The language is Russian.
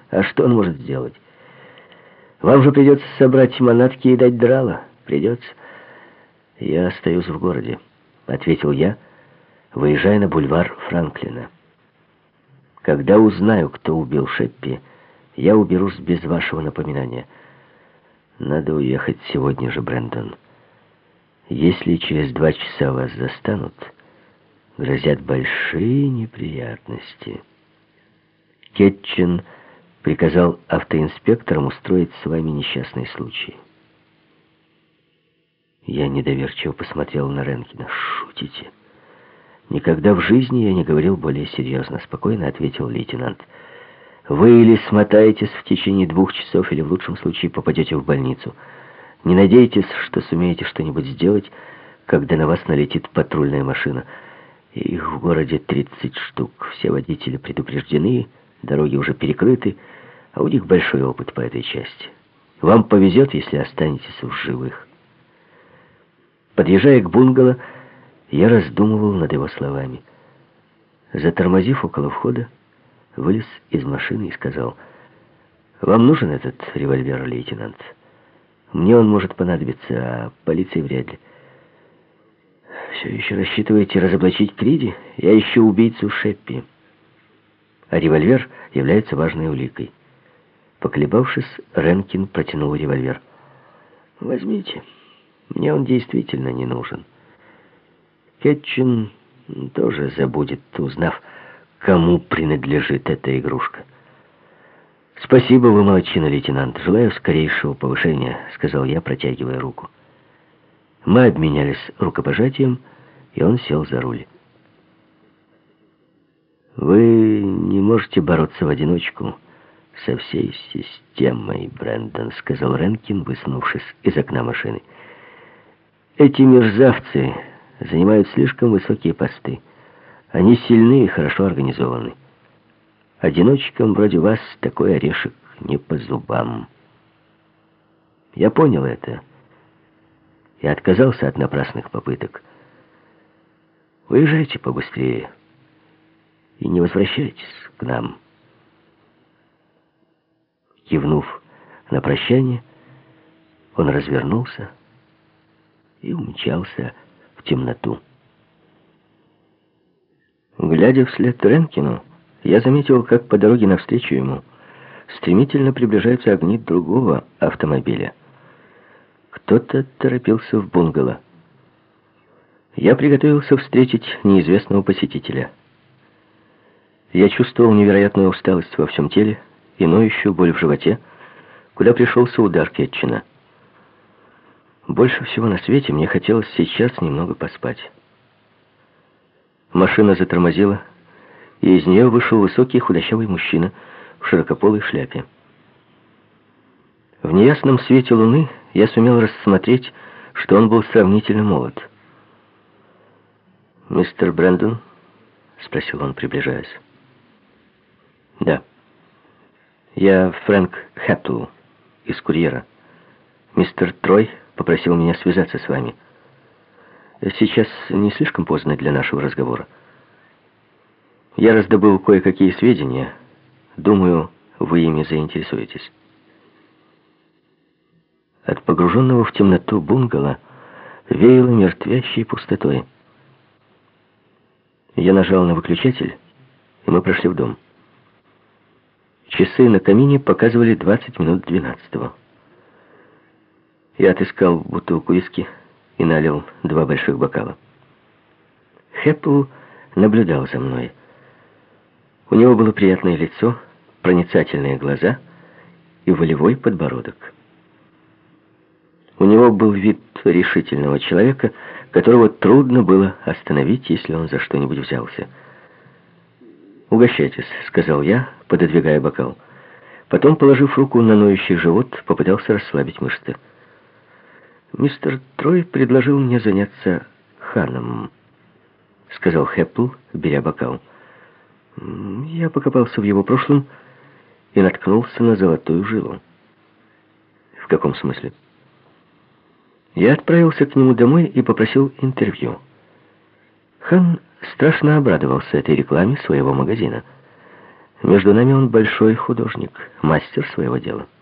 А что он может сделать? Вам же придется собрать манатки и дать драла. Придется. Я остаюсь в городе, ответил я, выезжая на бульвар Франклина. Когда узнаю, кто убил Шеппи, я уберусь без вашего напоминания. Надо уехать сегодня же, Брэндон. Если через 2 часа вас застанут, грозят большие неприятности. Кетчин приказал автоинспекторам устроить с вами несчастный случай. Я недоверчиво посмотрел на Ренкина. «Шутите?» «Никогда в жизни я не говорил более серьезно», — спокойно ответил лейтенант. «Вы или смотаетесь в течение 2 часов, или в лучшем случае попадете в больницу. Не надейтесь, что сумеете что-нибудь сделать, когда на вас налетит патрульная машина. Их в городе 30 штук. Все водители предупреждены, дороги уже перекрыты, а у них большой опыт по этой части. Вам повезет, если останетесь в живых». Подъезжая к бунгало, я раздумывал над его словами. Затормозив около входа, вылез из машины и сказал: «Вам нужен этот револьвер, лейтенант? Мне он может понадобиться, а полиции вряд ли». «Все еще рассчитываете разоблачить Криди? Я ищу убийцу Шеппи. А револьвер является важной уликой». Поколебавшись, Ренкин протянул револьвер. «Возьмите. Мне он действительно не нужен. Кетчин тоже забудет, узнав, кому принадлежит эта игрушка». «Спасибо, вы молодчина, лейтенант. Желаю скорейшего повышения», — сказал я, протягивая руку. Мы обменялись рукопожатием, и он сел за руль. «Вы не можете бороться в одиночку со всей системой, Брэндон», — сказал Ренкин, высунувшись из окна машины. «Эти мерзавцы занимают слишком высокие посты. Они сильны и хорошо организованы. Одиночкам вроде вас такой орешек не по зубам». Я понял это и отказался от напрасных попыток. «Уезжайте побыстрее и не возвращайтесь к нам». Кивнув на прощание, он развернулся и умчался в темноту. Глядя вслед Ренкину, я заметил, как по дороге навстречу ему стремительно приближаются огни другого автомобиля. Кто-то торопился в бунгало. Я приготовился встретить неизвестного посетителя. Я чувствовал невероятную усталость во всем теле и ноющую боль в животе, куда пришелся удар Кетчина. Больше всего на свете мне хотелось сейчас немного поспать. Машина затормозила, и из нее вышел высокий худощавый мужчина в широкополой шляпе. В неясном свете луны я сумел рассмотреть, что он был сравнительно молод. «Мистер Брэндон?» — спросил он, приближаясь. «Да. Я Фрэнк Хэптл из «Курьера». Мистер Трой попросил меня связаться с вами. Сейчас не слишком поздно для нашего разговора. Я раздобыл кое-какие сведения. Думаю, вы ими заинтересуетесь». От погруженного в темноту бунгало веяло мертвящей пустотой. Я нажал на выключатель, и мы прошли в дом. Часы на камине показывали 20 минут 12-го. Я отыскал бутылку виски и налил 2 больших бокала. Хэппл наблюдал за мной. У него было приятное лицо, проницательные глаза и волевой подбородок. У него был вид решительного человека, которого трудно было остановить, если он за что-нибудь взялся. «Угощайтесь», — сказал я, пододвигая бокал. Потом, положив руку на ноющий живот, попытался расслабить мышцы. «Мистер Трой предложил мне заняться Ханом», — сказал Хэппл, беря бокал. Я покопался в его прошлом и наткнулся на золотую жилу. «В каком смысле?» Я отправился к нему домой и попросил интервью. Хан страшно обрадовался этой рекламе своего магазина. Между нами он большой художник, мастер своего дела.